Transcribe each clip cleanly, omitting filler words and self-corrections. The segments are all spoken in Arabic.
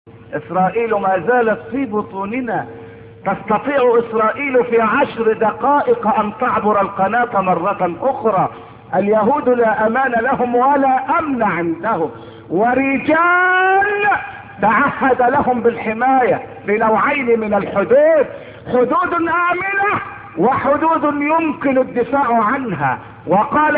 إسرائيل ما زالت في بطوننا. تستطيع إسرائيل في 10 دقائق أن تعبر القناة مرة أخرى. اليهود لا أمان لهم ولا أمن عندهم، ورجال تعهد لهم بالحماية بنوعين من الحدود: حدود آمنة وحدود يمكن الدفاع عنها. وقال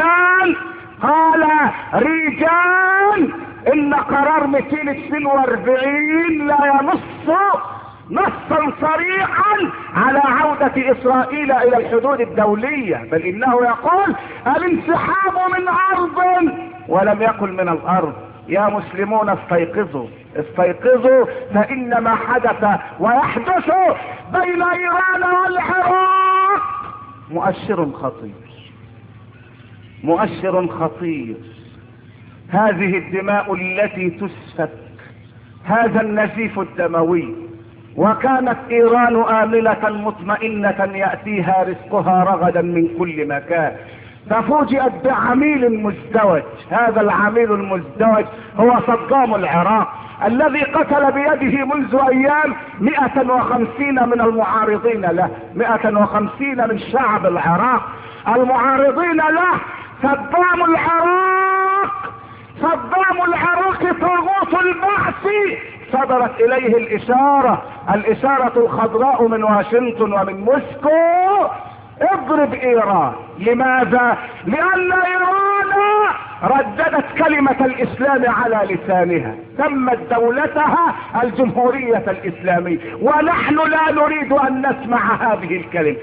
رجال إن قرار 242 لا ينص نصا صريحا على عودة إسرائيل إلى الحدود الدولية، بل إنه يقول الانسحاب من أرض، ولم يقل من الأرض. يا مسلمون استيقظوا استيقظوا، فإن ما حدث ويحدث بين إيران والعراق مؤشر خطير. هذه الدماء التي تسفك، هذا النزيف الدموي، وكانت إيران آمنة مطمئنة يأتيها رزقها رغدا من كل مكان، ففوجئت بعميل مزدوج. هذا العميل المزدوج هو صدام العراق، الذي قتل بيده منذ أيام 150 من المعارضين له، 150 من شعب العراق المعارضين له. صدام العراق طاغوت البعث. صدرت إليه الإشارة الخضراء من واشنطن ومن موسكو: اضرب إيران. لماذا؟ لأن إيران رددت كلمة الإسلام على لسانها، سمت دولتها الجمهورية الإسلامية، ونحن لا نريد أن نسمع هذه الكلمة.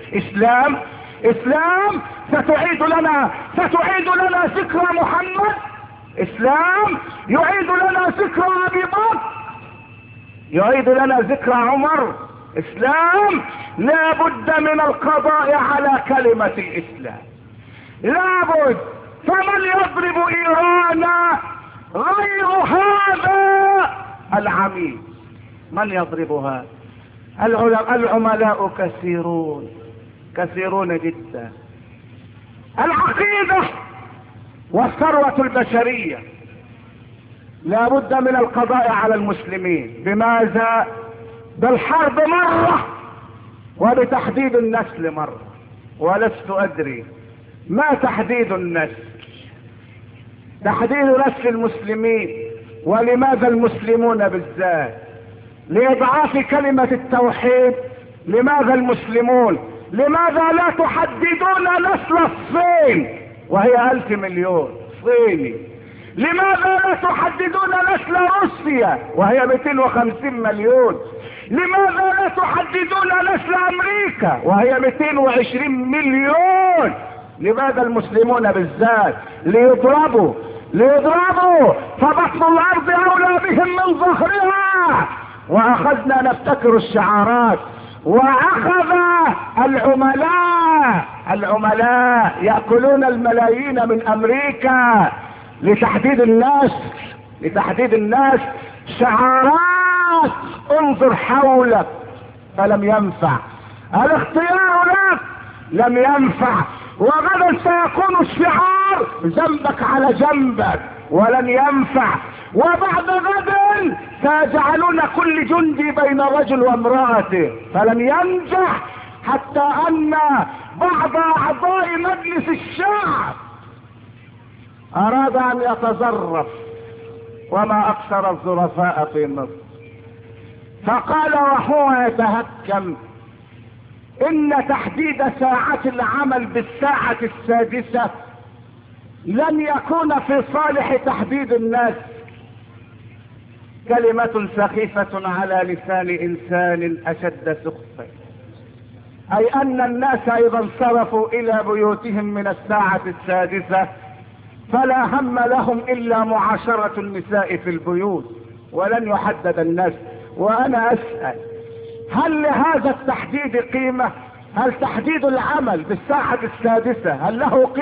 إسلام ستعيد لنا ذكرى محمد، إسلام يعيد لنا ذكرى أبي بكر، يعيد لنا ذكرى عمر. إسلام لا بد من القضاء على كلمة الإسلام، لا بد. فمن يضرب إيران غير هذا العميل؟ من يضربها؟ العملاء كثيرون جدا. العقيدة والثروة البشرية لا بد من القضاء على المسلمين. بماذا؟ بالحرب مرة، وبتحديد النسل مرة. ولست أدري ما تحديد النسل، تحديد نسل المسلمين، ولماذا المسلمون بالذات؟ لإضعاف كلمة التوحيد. لماذا المسلمون؟ لماذا لا تحددون نسل الصين وهي 1000 مليون صيني؟ لماذا لا تحددون نسل روسيا وهي 250 مليون؟ لماذا لا تحددون نسل أمريكا وهي 220 مليون؟ لماذا المسلمون بالذات؟ ليضربوا فبطن الأرض أولى بهم من ظهرها. وأخذنا نبتكر الشعارات، وأخذ العملاء يأكلون الملايين من أمريكا لتحديد الناس شعارات: انظر حولك. فلم ينفع الاختيار لك، لم ينفع. وغدا سيكون الشعار جنبك على جنبك، ولن ينفع. وبعد غد سيجعلون كل جندي بين رجل وامرأته، فلن ينجح. حتى أن بعض أعضاء مجلس الشعب أراد أن يتظرف، وما أكثر الظرفاء في مصر، فقال وهو يتهكم: إن تحديد ساعة العمل بالساعة 6 لن يكون في صالح تحديد الناس. كلمة سخيفة على لسان إنسان أشد سخفا، أي أن الناس إذا انصرفوا إلى بيوتهم من الساعة 6 فلا هم لهم إلا معاشرة النساء في البيوت، ولن يحدد الناس. وأنا أسأل: هل لهذا التحديد قيمة؟ هل تحديد العمل بالساعة 6 هل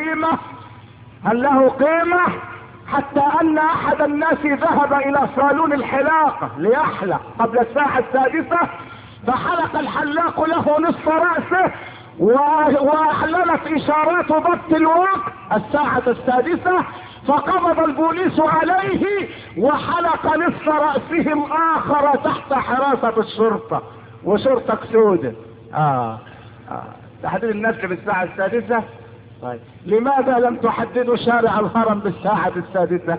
له قيمة؟ حتى أن أحد الناس ذهب إلى صالون الحلاقة ليحلق قبل الساعة 6، فحلق الحلاق له نصف رأسه، وأعلنت إشارات ضبط الوقت الساعة 6، فقبض البوليس عليه وحلق نصف رأسه الآخر تحت حراسة الشرطة، وشرطة سودة. تحديد النسل بالساعة السادسة. طيب لماذا لم تحددوا شارع الهرم بالساعة السادسة؟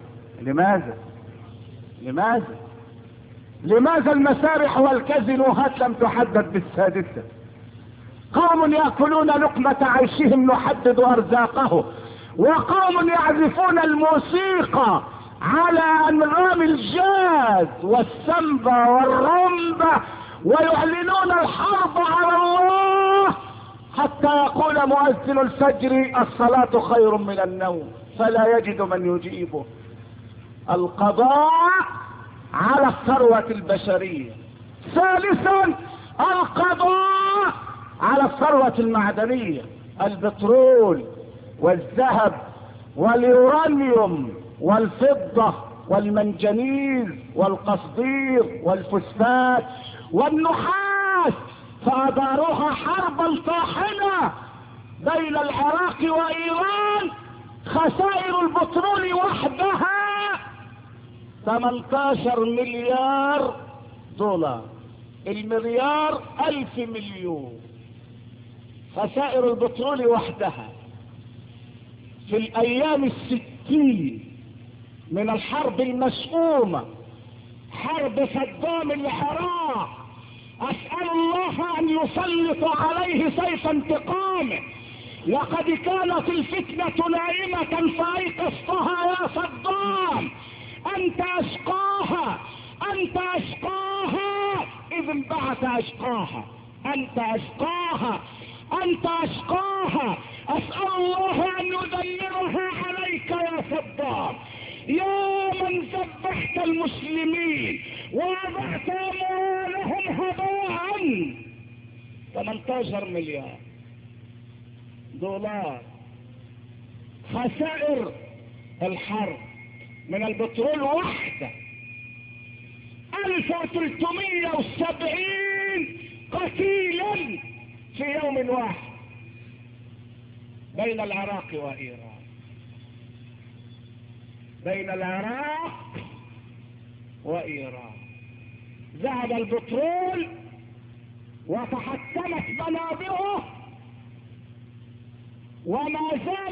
لماذا المسارح والكازينوهات لم تحدد بالسادسة؟ قوم يأكلون لقمة عيشهم نحدد أرزاقه، وقوم يعزفون الموسيقى على أنغام الجاز والسمبا والرمبة ويعلنون الحرب على الله، حتى يقول مؤذن الفجر الصلاة خير من النوم، فلا يجد من يجيبه. القضاء على الثروة البشرية. ثالثا القضاء على الثروة المعدنية، البترول والذهب واليورانيوم والفضة والمنجنيز والقصدير والفوسفات والنحاس، فأداروها حربا طاحنة بين العراق وإيران. خسائر البترول وحدها 18 مليار دولار، المليار 1000 مليون. خسائر البترول وحدها في الأيام 60 من الحرب المشؤومة، حرب صدام العراق. أسأل الله أن يسلط عليه سيف انتقامه. لقد كانت الفتنة نائمة فأيقظتها يا صدام. أنت أشقاها إذ انبعث أشقاها. أنت أشقاها. أسأل الله أن يدمرها عليك يا صدام، يا من ذبحت المسلمين ووضعت أموالهم هباء. 18 مليار دولار خسائر الحرب من البترول وحده. 1370 قتيلا في يوم واحد بين العراق وإيران. ذهب البترول وتحطمت منابعه، وما زال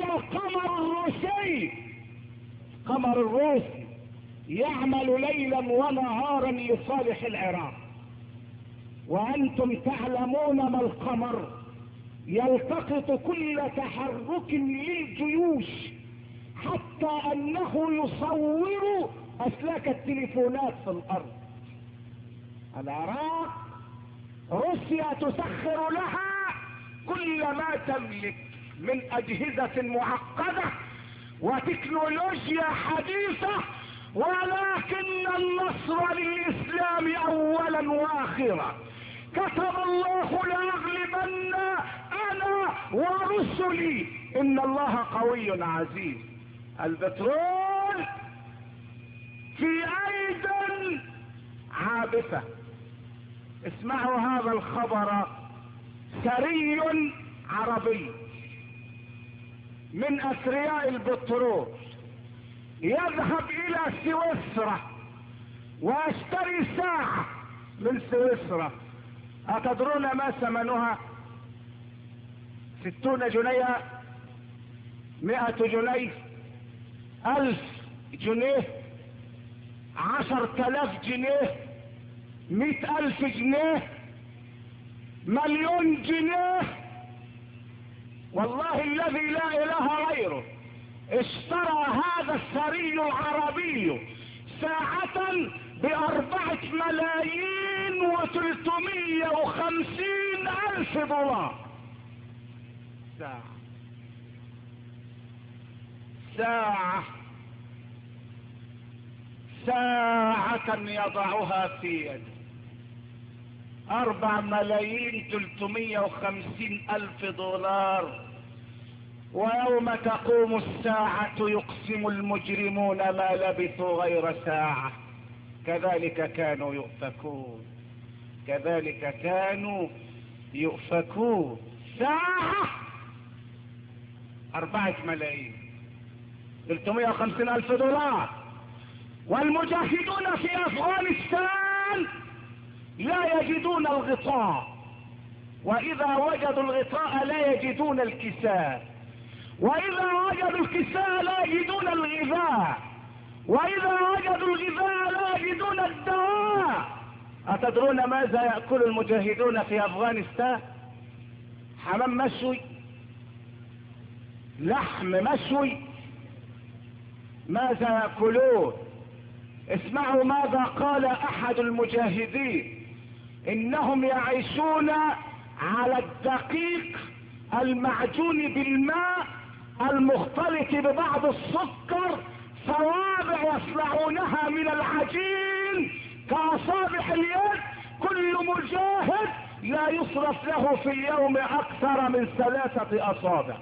القمر الروسي يعمل ليلا ونهارا لصالح العراق. وأنتم تعلمون ما القمر يلتقط كل تحرك للجيوش، حتى أنه يصور أسلاك التليفونات في الأرض. العراق روسيا تسخر لها كل ما تملك من أجهزة معقدة وتكنولوجيا حديثة، ولكن النصر للإسلام أولا وآخرا. كتب الله لأغلبن أنا ورسلي إن الله قوي عزيز. البترول في أيد عابثة. اسمعوا هذا الخبر. ثري عربي من أثرياء البترول يذهب إلى سويسرا ويشتري ساعة من سويسرا. أتدرون ما ثمنها؟ 60 جنيه، 100 جنيه، 1000 جنيه، 10,000 جنيه، 100,000 جنيه، 1,000,000 جنيه. والله الذي لا إله غيره اشترى هذا الثري العربي ساعة ب4,350,000 دولار. ساعة يضعها في يده. 4,350,000 دولار. ويوم تقوم الساعة يقسم المجرمون ما لبثوا غير ساعة. كذلك كانوا يؤفكون. ساعة 4 ملايين. 350,000 دولار. والمجاهدون في افغانستان لا يجدون الغطاء، واذا وجدوا الغطاء لا يجدون الكساء، واذا وجدوا الكساء لا يجدون الغذاء، واذا وجدوا الغذاء لا يجدون الدواء. اتدرون ماذا يأكل المجاهدون في افغانستان؟ حمام مشوي، لحم مشوي. ماذا يأكلون؟ اسمعوا ماذا قال احد المجاهدين: انهم يعيشون على الدقيق المعجون بالماء المختلط ببعض السكر، صوابع يصنعونها من العجين كأصابع اليد. كل مجاهد لا يصرف له في اليوم اكثر من 3 اصابع،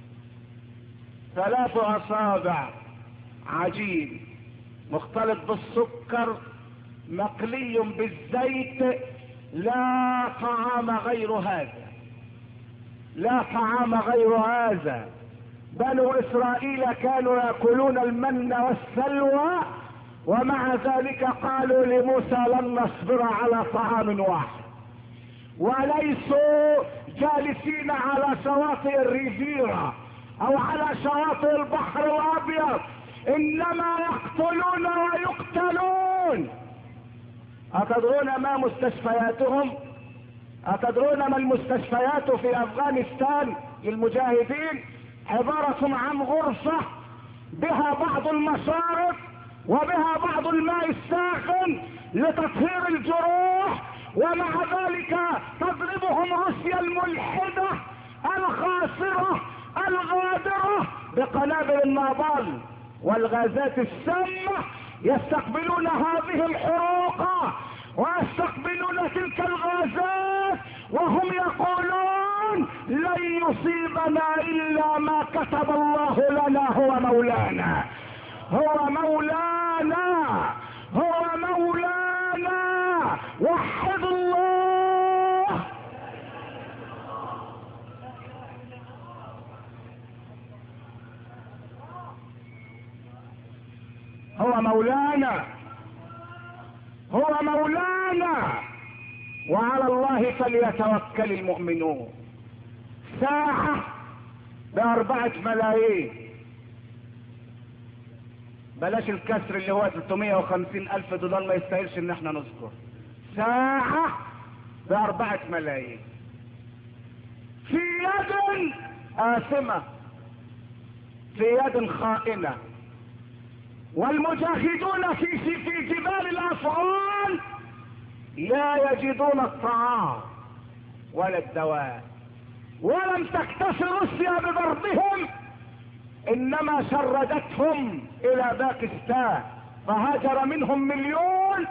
3 اصابع عجين مختلط بالسكر مقلي بالزيت. لا طعام غير هذا، لا طعام غير هذا. بنو اسرائيل كانوا يأكلون المن والسلوى، ومع ذلك قالوا لموسى: لن نصبر على طعام واحد. وليسوا جالسين على شواطئ الريفيرا او على شواطئ البحر الابيض، انما يقتلون ويقتلون. اتدرون ما مستشفياتهم؟ اتدرون ما المستشفيات في افغانستان للمجاهدين؟ عبارة عن غرفة بها بعض المشارب وبها بعض الماء الساخن لتطهير الجروح، ومع ذلك تضربهم روسيا الملحدة الخاسرة الغادرة بقنابل النابال والغازات السامة. يستقبلون هذه الحروق ويستقبلون تلك الغازات وهم يقولون: لن يصيبنا الا ما كتب الله لنا، هو مولانا، هو مولانا، هو مولانا. وحد الله. هو مولانا، هو مولانا، وعلى الله فليتوكل المؤمنون. ساعة ب4 ملايين، بلاش الكسر اللي هو 350,000 دولار، ما يستاهلش ان احنا نذكر. ساعة ب4 ملايين في يد آثمة، في يد خائنة. والمجاهدون في جبال الافغان لا يجدون الطعام ولا الدواء. ولم تكتف روسيا بضربهم، انما شردتهم الى باكستان، فهاجر منهم 1.5 مليون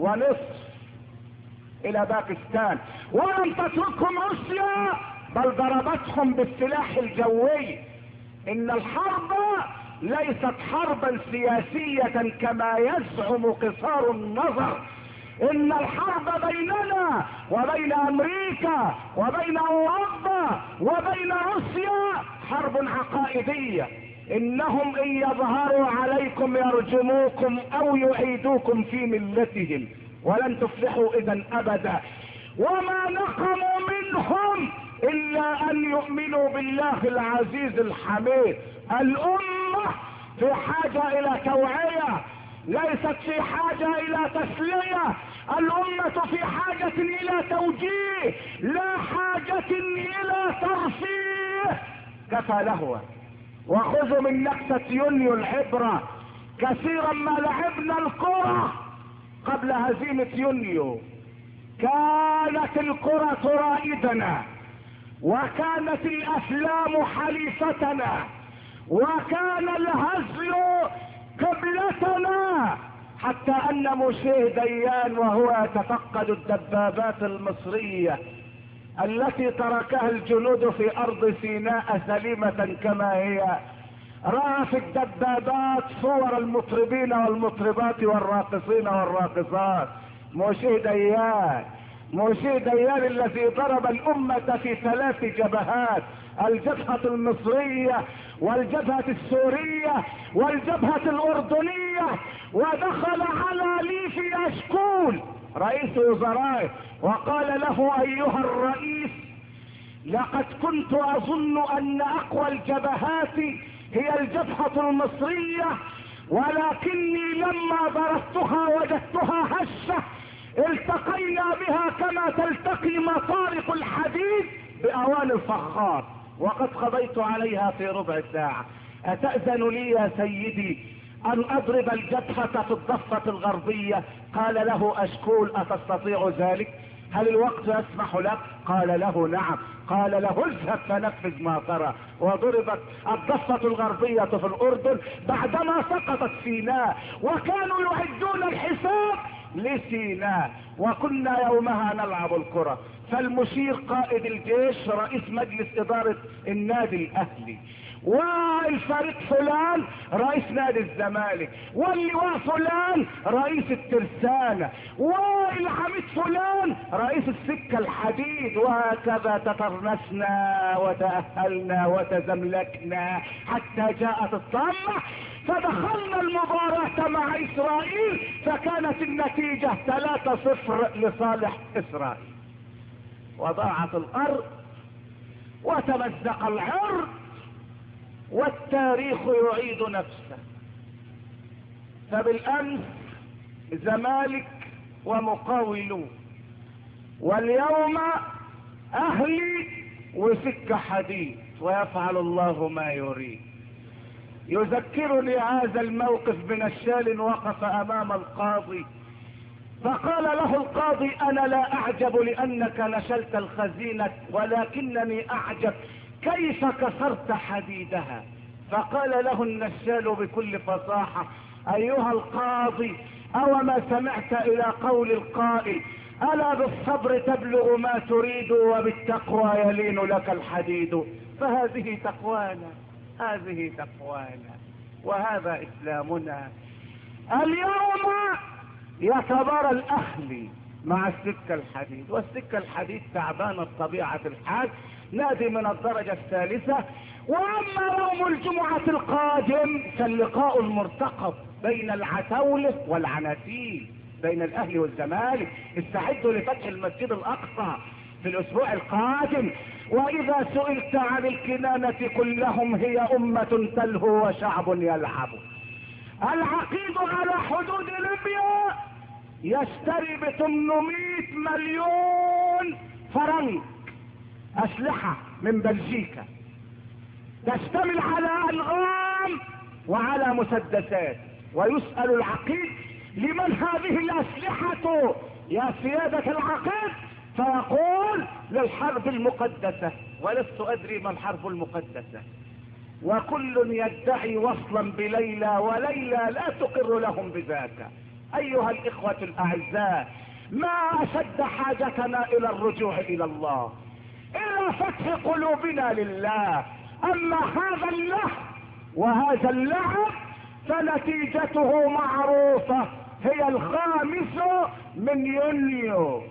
الى باكستان. ولم تتركهم روسيا، بل ضربتهم بالسلاح الجوي. ان الحرب ليست حربا سياسية كما يزعم قصار النظر. ان الحرب بيننا وبين امريكا وبين اوروبا وبين روسيا حرب عقائدية. انهم ان يظهروا عليكم يرجموكم او يعيدوكم في ملتهم، ولن تفلحوا اذا ابدا. وما نقموا منهم الا ان يؤمنوا بالله العزيز الحميد. الامة في حاجة الى توعية، ليست في حاجة الى تسلية. الامة في حاجة الى توجيه، لا حاجة الى ترفيه. كفى لهوا، وخذوا من نكسة يونيو العبرة. كثيرا ما لعبنا الكرة قبل هزيمة يونيو، كانت الكرة ترائدنا، وكانت الافلام حليفتنا، وكان الهزل قبلتنا، حتى ان موشيه ديان وهو يتفقد الدبابات المصرية التي تركها الجنود في ارض سيناء سليمة كما هي، رأى في الدبابات صور المطربين والمطربات والراقصين والراقصات. موشيه ديان موشي ديان الذي ضرب الأمة في 3 جبهات: الجبهة المصرية والجبهة السورية والجبهة الأردنية، ودخل على ليفي أشكول رئيس وزرائه وقال له: أيها الرئيس، لقد كنت أظن أن أقوى الجبهات هي الجبهة المصرية، ولكني لما ضربتها وجدتها هشة، التقينا بها كما تلتقي مطارق الحديد بأواني الفخار، وقد قضيت عليها في ربع ساعة. أتأذن لي يا سيدي أن أضرب الجبهة في الضفة الغربية؟ قال له أشكول: أتستطيع ذلك؟ هل الوقت يسمح لك؟ قال له: نعم. قال له: اذهب فنفذ ما ترى. وضربت الضفة الغربية في الأردن بعدما سقطت سيناء، وكانوا يعدون الحساب لسيناء، وكنا يومها نلعب الكرة. فالمشير قائد الجيش رئيس مجلس إدارة النادي الأهلي، والفريق فلان رئيس نادي الزمالك، واللواء فلان رئيس الترسانة، والعميد فلان رئيس السكة الحديد، وهكذا تترنسنا وتأهلنا وتزملكنا حتى جاءت الطامة، فدخلنا المباراة مع إسرائيل، فكانت النتيجة 3-0 لصالح إسرائيل، وضاعت الأرض وتمزق العرض، والتاريخ يعيد نفسه. فبالأمس زمالك ومقاولون، واليوم أهلي وسكة حديد، ويفعل الله ما يريد. يذكرني هذا الموقف بنشال وقف أمام القاضي، فقال له القاضي: أنا لا أعجب لأنك نشلت الخزينة، ولكنني أعجب كيف كسرت حديدها. فقال له النشال بكل فصاحة: أيها القاضي، أوما سمعت إلى قول القائل: ألا بالصبر تبلغ ما تريد، وبالتقوى يلين لك الحديد. فهذه تقوانا، هذه تقوانا، وهذا إسلامنا. اليوم يتبارى الأهلي مع السكة الحديد، والسكة الحديد تعبانة بطبيعة الحال، نادي من الدرجة الثالثة. واما يوم الجمعة القادم فاللقاء المرتقب بين العتاولة والعناتيل، بين الاهلي والزمالك. استعدوا لفتح المسجد الاقصى في الاسبوع القادم. واذا سئلت عن الكنانة كلهم هي امة تلهو وشعب يلعب. العقيد على حدود ليبيا يشتري ب800 مليون فرنك اسلحة من بلجيكا، تشتمل على الغام وعلى مسدسات. ويسأل العقيد: لمن هذه الاسلحة يا سيادة العقيد؟ فيقول: للحرب المقدسة. ولست ادري ما الحرب المقدسة. وكل يدعي وصلا بليلى، وليلى لا تقر لهم بذاك. ايها الاخوة الاعزاء، ما اشد حاجتنا الى الرجوع الى الله، الى فتح قلوبنا لله. اما هذا اللهو وهذا اللعب فنتيجته معروفة، هي 5 يونيو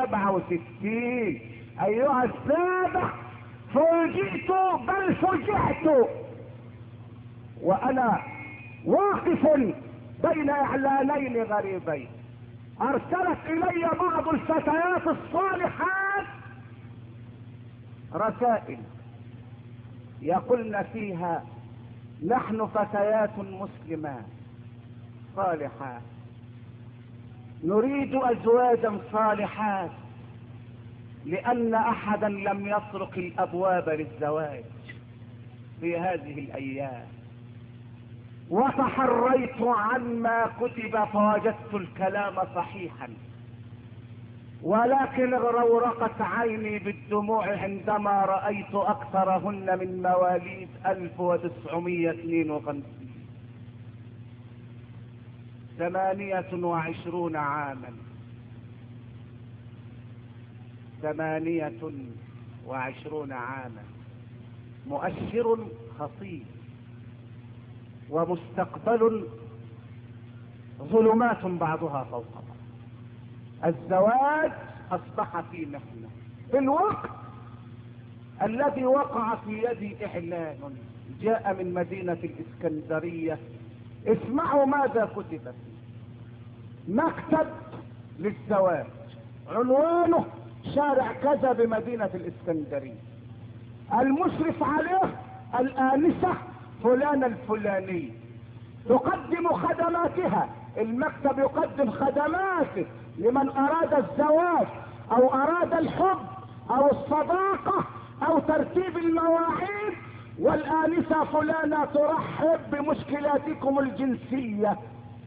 67. ايها السادة، فوجئت بل فجعت وانا واقف بين اعلانين غريبين. ارسلت الي بعض الفتيات الصالحات رسائل يقولن فيها: نحن فتيات مسلمات صالحات نريد ازواجا صالحات، لان احدا لم يطرق الابواب للزواج في هذه الايام. وتحريت عما كتب فوجدت الكلام صحيحا، ولكن اغرورقت عيني بالدموع عندما رأيت اكثرهن من مواليد 1952. 28 عاما، 28 عاما، مؤشر خطير، ومستقبل ظلمات بعضها فوق بعض. الزواج اصبح في محنة. في الوقت الذي وقع في يدي اعلان جاء من مدينة الاسكندرية، اسمعوا ماذا كتب فيه: مكتب للزواج، عنوانه شارع كذا بمدينة الاسكندرية، المشرف عليه الآنسة فلانة الفلانية، تقدم خدماتها، المكتب يقدم خدماته لمن اراد الزواج او اراد الحب او الصداقة او ترتيب المواعيد، والآنسة فلانة ترحب بمشكلاتكم الجنسية.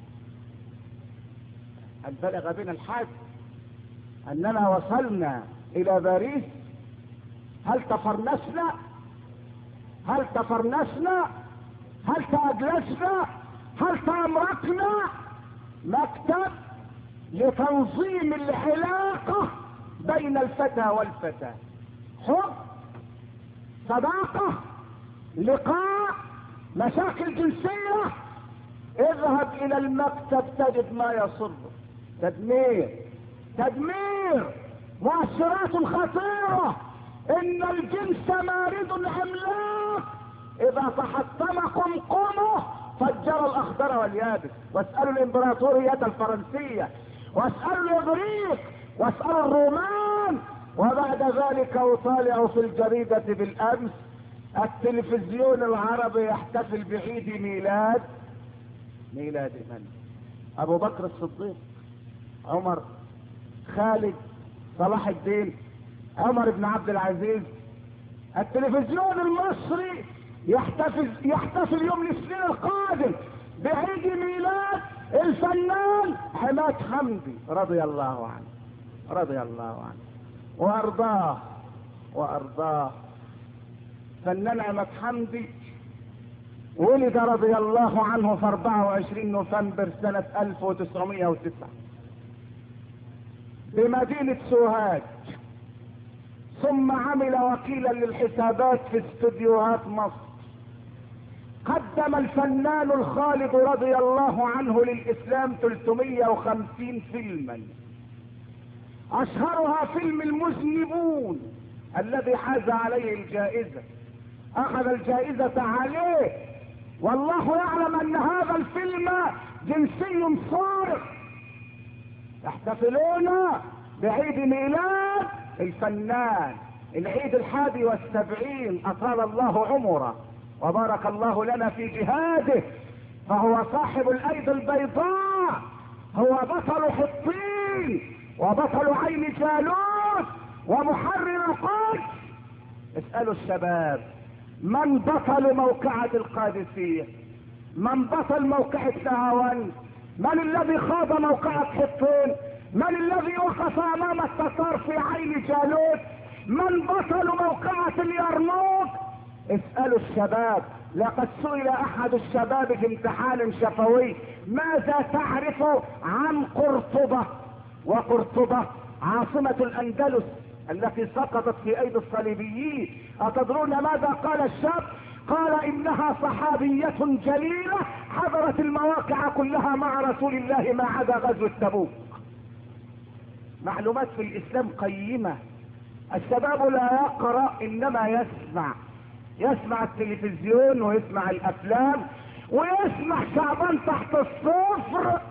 هل بلغ بنا الحال اننا وصلنا الى باريس؟ هل تفرنسنا؟ هل تفرنسنا؟ هل تأجلسنا؟ هل تأمركنا؟ مكتب لتنظيم العلاقة بين الفتى والفتاة، حب، صداقة، لقاء، مشاكل جنسية. اذهب الى المكتب تجد ما يصر: تدمير، مؤشرات خطيرة، ان الجنس مارد عملاق اذا تحطم قمقمه فجر الاخضر واليابس. واسألوا الامبراطورية الفرنسية، واسألوا الاغريق، واسألوا الرومان. وبعد ذلك اطالع في الجريدة بالامس التلفزيون العربي يحتفل بعيد ميلاد من؟ ابو بكر الصديق، عمر، خالد، صلاح الدين، عمر بن عبد العزيز. التلفزيون المصري يحتفل يوم الاثنين القادم بعيد ميلاد الفنان عماد حمدي رضي الله عنه وارضاه. فنان عماد حمدي ولد رضي الله عنه في 24 نوفمبر سنة 1909 بمدينة سوهاج، ثم عمل وكيلا للحسابات في استوديوهات مصر. قدم الفنان الخالد رضي الله عنه للإسلام 350 فيلما، أشهرها فيلم المذنبون الذي حاز عليه الجائزة، أخذ الجائزة عليه، والله يعلم أن هذا الفيلم جنسي صارخ. يحتفلون بعيد ميلاد الفنان، العيد 71، أطال الله عمره وبارك الله لنا في جهاده، فهو صاحب الأيدي البيضاء، هو بطل حطين وبطل عين جالوت ومحرر القدس. اسألوا الشباب: من بطل موقعة القادسية؟ من بطل موقعة نهاوند؟ من الذي خاض موقعة حطين؟ من الذي وقف امام التتار في عين جالوت؟ من بطل موقعة اليرموك؟ اسألوا الشباب. لقد سئل احد الشباب في امتحان شفوي: ماذا تعرف عن قرطبة؟ وقرطبة عاصمة الاندلس التي سقطت في ايدي الصليبيين. اتدرون ماذا قال الشاب؟ قال: انها صحابية جليلة حضرت المواقع كلها مع رسول الله ما عدا غزوة تبوك. معلومات في الاسلام قيمة. الشباب لا يقرأ انما يسمع التلفزيون ويسمع الافلام ويسمع شعبان تحت الصفر،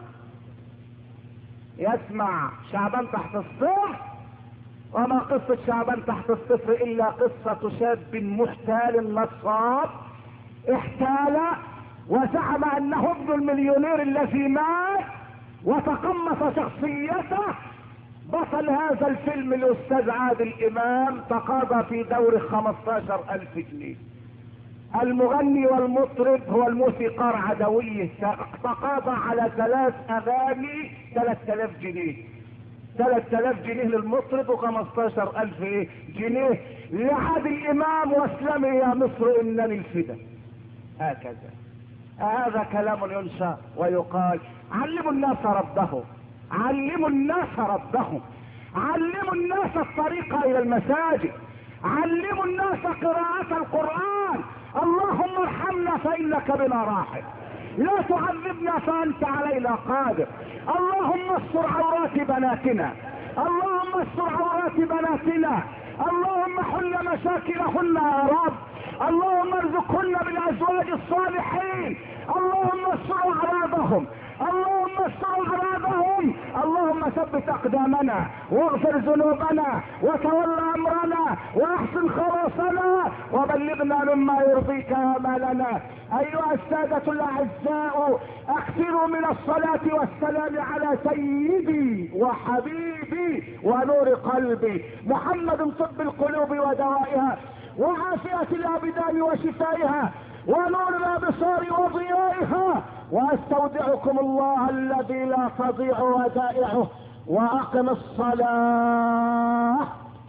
يسمع شعبان تحت الصفر. وما قصة شعبان تحت الصفر الا قصة شاب محتال نصاب احتال وزعم انه ابن المليونير الذي مات وتقمص شخصيته. بطل هذا الفيلم الاستاذ عادل امام تقاضى في دور 15,000 جنيه. المغني والمطرب هو الموسيقار عدويه تقاضى على 3 اغاني 3000 جنيه. 3000 جنيه للمطرب و15,000 جنيه لعادل امام. واسلمي يا مصر انني الفدا. هكذا. هذا كلام ينشا ويقال. علموا الناس ربهم، علموا الناس ربهم، علموا الناس الطريق الى المساجد، علموا الناس قراءة القرآن. اللهم ارحمنا فانك بنا راحم، لا تعذبنا فانت علينا قادر. اللهم استر عورات بناتنا، اللهم استر عورات بناتنا، اللهم حل مشاكلهن يا رب، اللهم ارزقهن بالازواج الصالحين، اللهم استر اعراضهم، اللهم استر اعراضهم، اللهم ثبت اقدامنا واغفر ذنوبنا وتولى امرنا واحسن خلاصنا وبلغنا مما يرضيك امالنا. ايها السادة الاعزاء، اكثروا من الصلاة والسلام على سيدي وحبيبي ونور قلبي محمد، طب القلوب ودوائها وعافية الابدان وشفائها ونور الابصار وضيائها، واستودعكم الله الذي لا تضيع ودائعه، واقم الصلاة.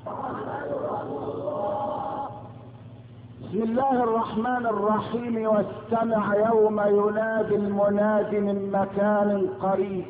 بسم الله الرحمن الرحيم. واستمع يوم ينادي المناد من مكان قريب،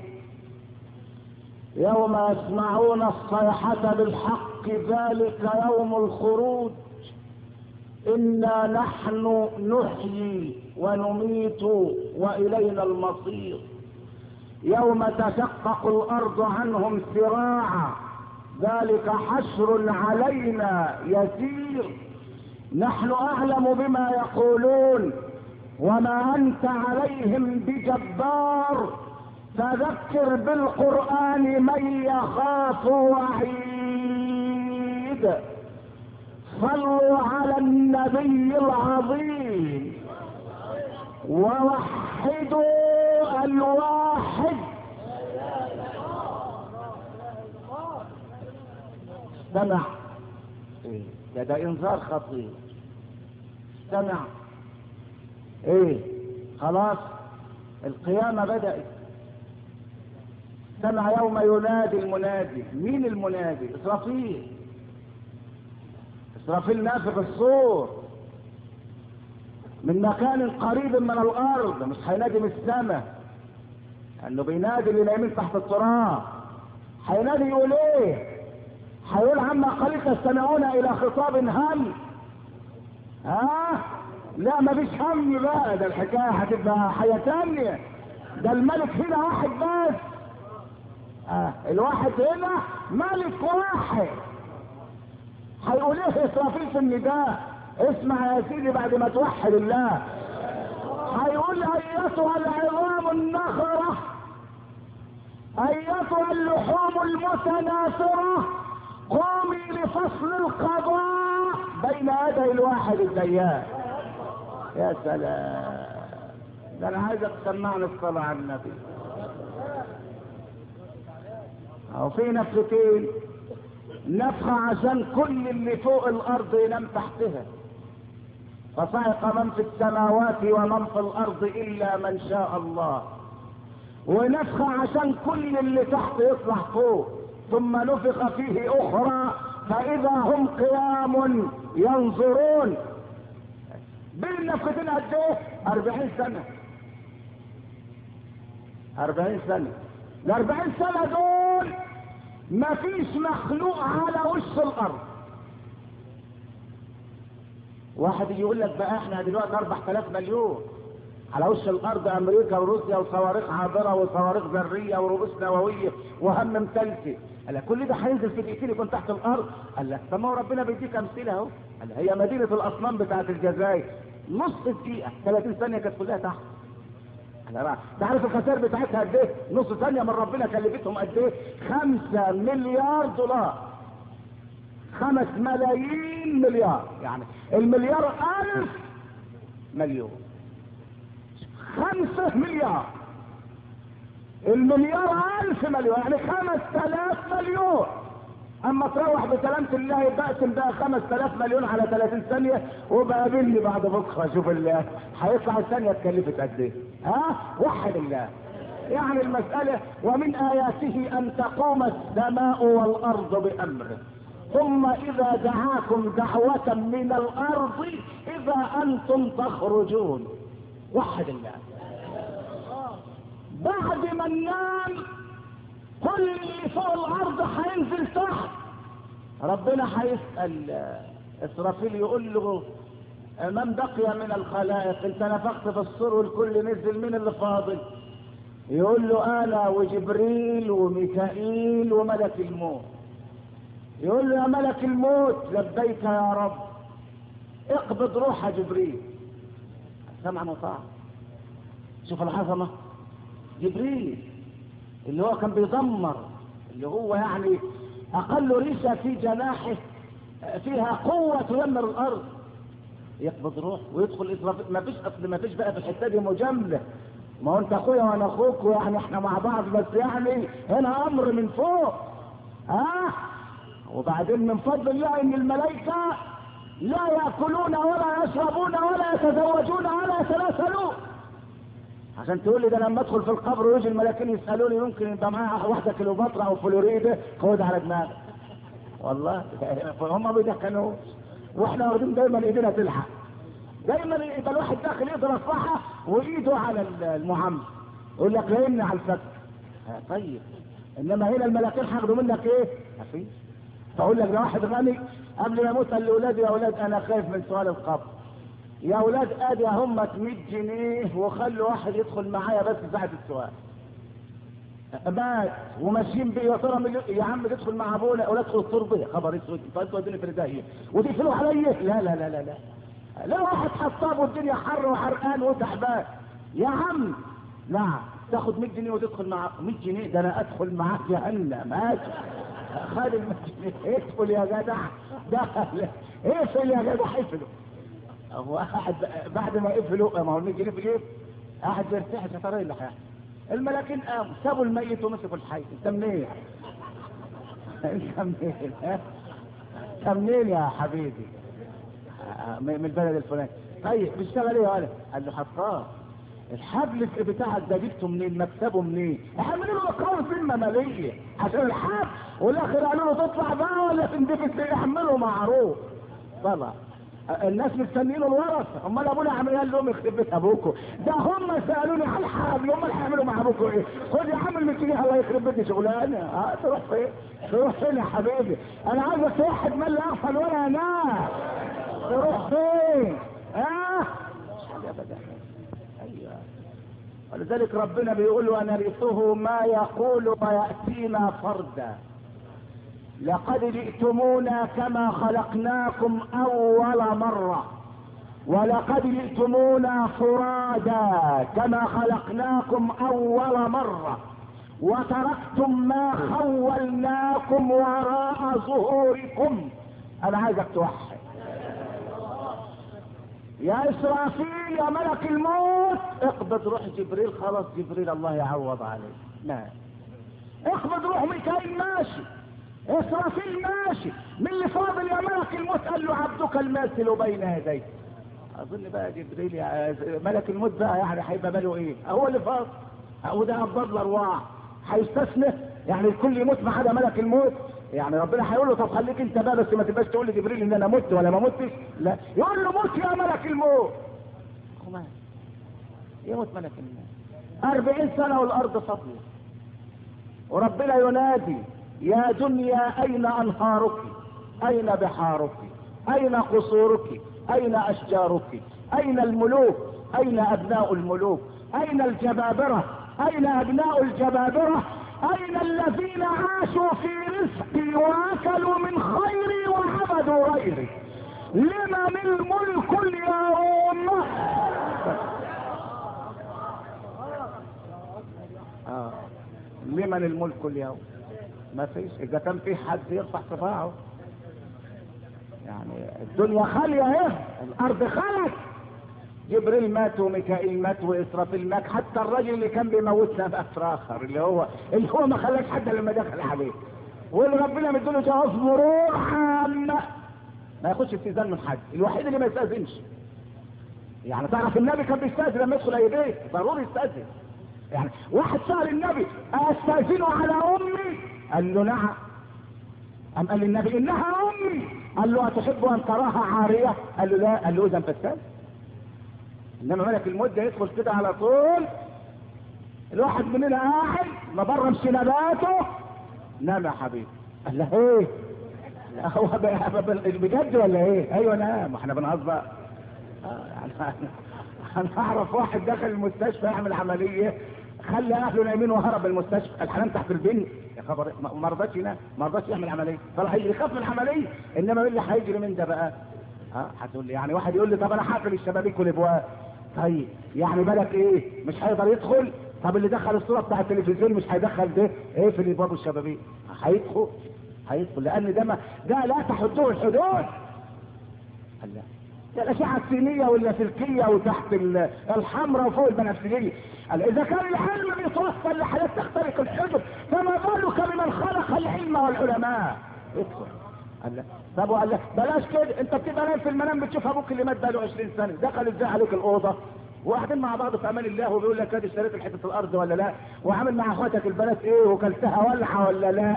يوم يسمعون الصيحة بالحق ذلك يوم الخروج، إنا نحن نحيي ونميت وإلينا المصير، يوم تشقق الأرض عنهم سراعا ذلك حشر علينا يسير، نحن أعلم بما يقولون وما أنت عليهم بجبار، فذكر بالقرآن من يخاف وعيد. صلوا على النبي العظيم ووحدوا الواحد. استمع، ده انذار خطير. استمع، خلاص القيامة بدأت. استمع يوم ينادي المنادي. مين المنادي؟ إسرافيل. إسرافيل نافخ الصور من مكان قريب من الارض، مش هينادي من السماء، انه بينادي اللي نايمين تحت التراب. هينادي يقول ايه؟ هيقول عما قليل تستمعون الى خطاب هم. لا مفيش هم بقى، ده الحكايه هتبقى حياه تانية. ده الملك هنا واحد بس. الواحد هنا ملك واحد. هيقول ايه إسرافيل في النداء؟ اسمع يا سيدي بعد ما توحد الله. هيقول ايتها العظام النخرة، ايتها اللحوم المتناثرة، قومي لفصل القضاء بين يدي الواحد الديان. يا سلام، ده انا عايزك تسمعني الصلاة على النبي. او في نفختين، نفخة عشان كل اللي فوق الارض ينام تحتها، فصعق من في السماوات ومن في الارض الا من شاء الله، ونفخة عشان كل اللي تحت يطلع فوق، ثم نفخ فيه اخرى فاذا هم قيام ينظرون. بين النفختين قد ايه؟ 40 سنة. 40 سنة. ال 40 سنة دول مفيش مخلوق على وش الارض. واحد يقول لك بقى احنا دلوقتي 4000 مليون على وش الارض، امريكا وروسيا وصواريخ عابره وصواريخ ذريه ورؤوس نوويه وهم متلتي. قال لك كل ده هينزل في دقيقتين يكون تحت الارض؟ قال لك طب ما هو ربنا بيديك امثله اهو. قال هي مدينه الاصنام بتاعت الجزائر نص دقيقه 30 ثانيه كانت كلها تحت. انا بقى تعرف الخسائر بتاعتها قد ايه؟ نص ثانيه من ربنا كلفتهم قد ايه؟ 5 مليار دولار. 5 ملايين مليار، يعني المليار 1000 مليون. 5 مليار، المليار 1000 مليون، يعني 5000 مليون. اما تروح بسلامة الله يبقى اقسم بقى 5000 مليون على 30 ثانية وبقابلني بعد بكره اشوف الله هيطلع الثانية اتكلفت قد ايه. وحد الله. يعني المسألة ومن آياته أن تقوم السماء والأرض بأمره، ثم إذا دعاكم دعوة من الأرض إذا أنتم تخرجون. وحد الله. بعد ما ننام كل اللي فوق الأرض هينزل تحت. ربنا هيسأل إسرافيل يقول له من بقي من الخلائق؟ انت نفخت في الصور والكل نزل، مين اللي فاضل؟ يقول له انا وجبريل وميكائيل وملك الموت. يقول له يا ملك الموت لبيك يا رب، اقبض روح جبريل. سمعا وطاعة. شوف العظمة، جبريل اللي هو كان بيدمر، اللي هو يعني اقل ريشة في جناحه فيها قوة تدمر الارض، يقبض روح ويدخل اسرافيل. ما فيش بقى في الحتة دي مجاملة، ما هو انت اخويا وانا اخوك ويعني احنا مع بعض، بس يعني هنا امر من فوق. وبعدين من فضل الله ان الملائكة لا يأكلون ولا يشربون ولا يتزوجون ولا يتناسلون. عشان تقول لي ده لما ادخل في القبر ويجي الملاكين يسالوني ممكن يبقى معايا واحده كيلوباترا او فلوريده، خد على دماغك والله. هم ما بيدخنوش واحنا واخدين دايما ايدينا تلحق، دايما يبقى الواحد داخل يقدر الصحه وايده على المعمم، يقول لك لامني على الفك. طيب انما هنا الملاكين هياخدوا منك ايه؟ مفيش. فاقول لك ده واحد غني قبل ما يموت قال لاولاده يا اولاد انا خايف من سؤال القبر، يا اولاد ادي هم 100 جنيه وخلوا واحد يدخل معايا بس ساعة السؤال. مات وماشيين بيه، يا ترى يا عم تدخل مع ابونا اولاد ادخل التربه، خبر اسود طيب توديني في الردايه وتقفلوا عليا؟ لا لا لا لا لا لا، واحد حطاب والدنيا حر وحرقان وتعبان يا عم. لا تاخد 100 جنيه وتدخل مع 100 جنيه، ده انا ادخل معاك جهنم. ماشي خد ال 100 جنيه ادخل يا جدع، دخل اقفل يا جدع اقفله. هو قاعد بعد ما قفلوا، ما هو 100 جنيه في جيب، قاعد بيرتاح يا ترى اللي حياته. الملاكين قاموا سابوا الميت ومسكوا الحي. انت منين؟ انت منين؟ انت منين يا حبيبي؟ من البلد الفلاني. طيب بيشتغل ايه يا ولد؟ قال له حطاه. الحبل بتاعك ده جبته منين؟ مكسبه منين؟ اعملوا له اقرار ذمه ماليه عشان الحبل، والاخر قالوا له تطلع بقى ولا تندفع؟ يعملوا معروف طلع. الناس مستنيين الورثه، امال ابونا عمل قال لهم يخرب بيت ابوكم، ده هم سالوني على الحبل، هم اللي هيعملوا مع ابوكم ايه؟ خد يا عم المسكين الله يخرب بيتي شغلانه. تروح فين؟ تروح فين يا حبيبي؟ انا عايزك توحد من لا يغفل ولا ينام. تروح فين؟ مش حاجه ابدا. ايوه ولذلك ربنا بيقول ونرثه ما يقول وياتينا فردا. لقد جئتمونا كما خلقناكم اول مرة، ولقد جئتمونا فرادا كما خلقناكم اول مرة، وتركتم ما خولناكم وراء ظهوركم. انا عايزك توحد يا اسرافيل يا ملك الموت، اقبض روح جبريل. خلاص جبريل الله يعوض عليه. لا اقبض روح ميكائيل ماشي، اسرافيل ماشي، من اللي فاضل يا ملك الموت؟ قال له عبدك الماثل بين يديك. اظن بقى جبريل يا ملك الموت بقى يعني هيبقى باله ايه؟ هو اللي فاضل، وده قبض الارواح هيستثنى يعني الكل يموت ما عدا ملك الموت. يعني ربنا هيقول له طب خليك انت بقى بس ما تبقاش تقول لجبريل ان انا مت ولا ما متش. لا يقول له موت يا ملك الموت. يموت ملك الموت 40 سنة والارض فاضية، وربنا ينادي يا دنيا اين انهارك؟ اين بحارك؟ اين قصورك؟ اين اشجارك؟ اين الملوك؟ اين ابناء الملوك؟ اين الجبابرة؟ اين ابناء الجبابرة؟ اين الذين عاشوا في رزقي واكلوا من خيري وعبدوا غيري؟ لمن الملك اليوم؟ لمن الملك اليوم؟ ما فيش. اذا كان في حد يرفع صباعه يعني الدنيا خالية اهي، الارض خلت. جبريل مات وميكائيل مات واسرافيل مات، حتى الراجل اللي كان بيموتنا بقى اخر اللي هو ما خلاش حد لما دخل عليه، واللي ربنا مديله جواز مرور عام ما ياخدش استئذان من حد، الوحيد اللي ما يستأذنش. يعني تعرف النبي كان بيستأذن لما يدخل اي بيت، ضروري يستأذن. يعني واحد سأل النبي استأذنه على امي؟ قال له نعم. قام قال للنبي انها امي. قال له اتحب ان تراها عارية؟ قال له لا. قال له اذا فاستأذن. انما ملك الموت يدخل كده على طول، الواحد مننا قاعد مبرم شنباته، نام يا حبيبي. قال له ايه؟ هو بجد ولا ايه؟ ايوه نام، احنا بنهزر. انا اعرف واحد دخل المستشفى يعمل عمليه، خلى اهله نايمين وهرب المستشفى، الحنان تحت البني يا خبر، ما رضاش ينام، ما رضاش يعمل عمليه، طلع هيجري، خاف من العمليه. انما مين اللي هيجري من ده بقى؟ هتقول لي يعني واحد يقول لي طب انا هقفل الشبابيك والابواب، طيب يعني بالك ايه؟ مش هيقدر يدخل؟ طب اللي دخل الصوره بتاع التلفزيون مش هيدخل ده؟ ايه في الابواب والشبابيك؟ هيدخل لان ده لا تحده الحدود. الله، ده الاشعه السينيه واللاسلكيه وتحت الحمراء وفوق البنفسجيه. اذا كان العلم بيتوصل لحياه تخترق الحدود، فما بالك بمن خلق العلم والعلماء؟ ادخل. الله، طب وقال لك بلاش كده، انت بتبقى نايم في المنام بتشوف ابوك اللي مات بقاله 20 سنه دخل ازاي عليك الاوضه وقاعدين مع بعض في امان الله، وبيقول لك ادي اشتريت حته الارض ولا لا، وعامل مع اخواتك البنات ايه، وكلتها ولعه ولا لا؟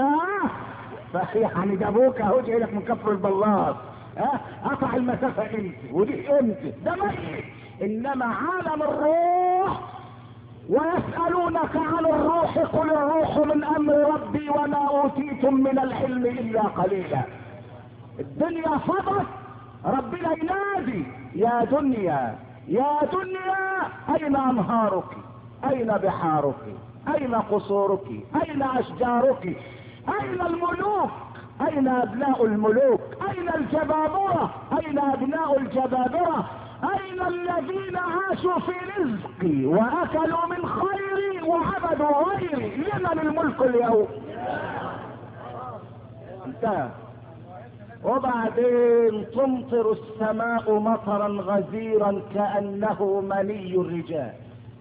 يعني ده ابوك اهو جاي لك من كفر البلاط، قطع المسافه امتى ودي امتى؟ ده ميت. انما عالم الروح، ويسألونك عن الروح قل الروح من امر ربي وما اوتيتم من العلم الا قليلا. الدنيا فضت، ربنا ينادي يا دنيا يا دنيا اين انهارك، اين بحارك، اين قصورك، اين اشجارك، اين الملوك، اين ابناء الملوك، اين الجبابرة، اين ابناء الجبابرة، اين الذين عاشوا في رزقي واكلوا من خيري وعبدوا غيري، لمن الملك اليوم؟ انتهى. وبعدين تمطر السماء مطرا غزيرا كأنه مني الرجال.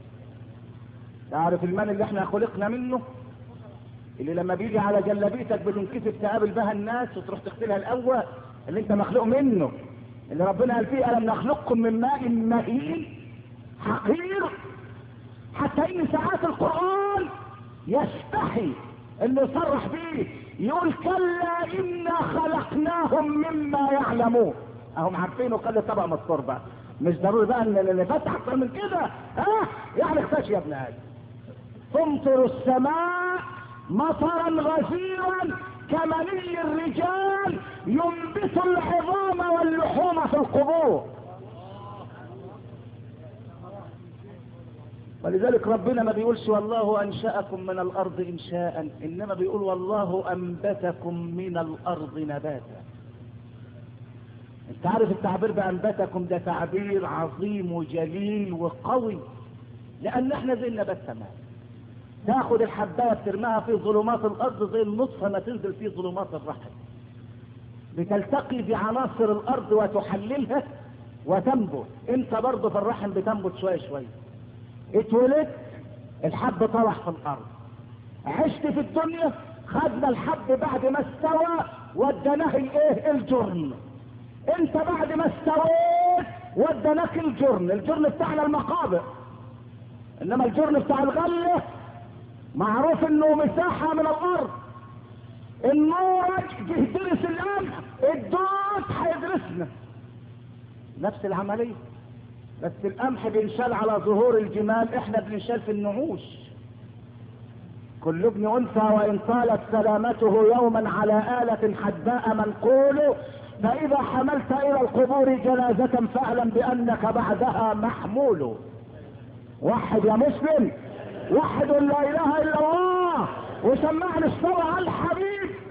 تعرف المن اللي احنا خلقنا منه، اللي لما بيجي على جلابيتك بتنكسف تقابل بها الناس وتروح تغسلها الاول، اللي انت مخلوق منه، اللي ربنا قال فيه ألم نخلقكم من ماء مهين حقير. حتى ان ساعات القرآن يستحي انه يصرح بيه، يقول كلا انا خلقناهم مما يعلمون. هم عارفين وقال طبق من التربه، مش ضروري بقى ان نفتح اكتر من كده. يعني اختش يا ابن ادم. تمطر السماء مطرا غزيرا كمني الرجال ينبت العظام واللحوم في القبور. ولذلك ربنا ما بيقولش والله انشأكم من الارض انشاء، انما بيقول والله انبتكم من الارض نباتا. انت عارف التعبير بانبتكم ده تعبير عظيم وجليل وقوي، لان احنا زي النبات تمام. تاخد الحبايه ترميها في ظلمات الارض زي النطفه ما تنزل في ظلمات الرحم، بتلتقي بعناصر الارض وتحللها وتنبت. انت برضه في الرحم بتنبت شويه شويه. اتولدت الحب طلع في الارض، عشت في الدنيا خدنا الحب بعد ما استوى ودناه الايه الجرن. انت بعد ما استويت ودناك الجرن بتاعنا المقابر، انما الجرن بتاع الغله معروف انه مساحه من الارض. النورج جه درس القمح، الدود هيدرسنا نفس العمليه، بس القمح بينشال على ظهور الجمال، احنا بننشال في النعوش. كل ابن انثى وان طالت سلامته يوما على آلة حداء منقول، فاذا حملت الى القبور جنازة فاعلم بانك بعدها محمول. وحد يا مسلم، وحد لا اله الا الله، وسمعني الصلاة على الحبيب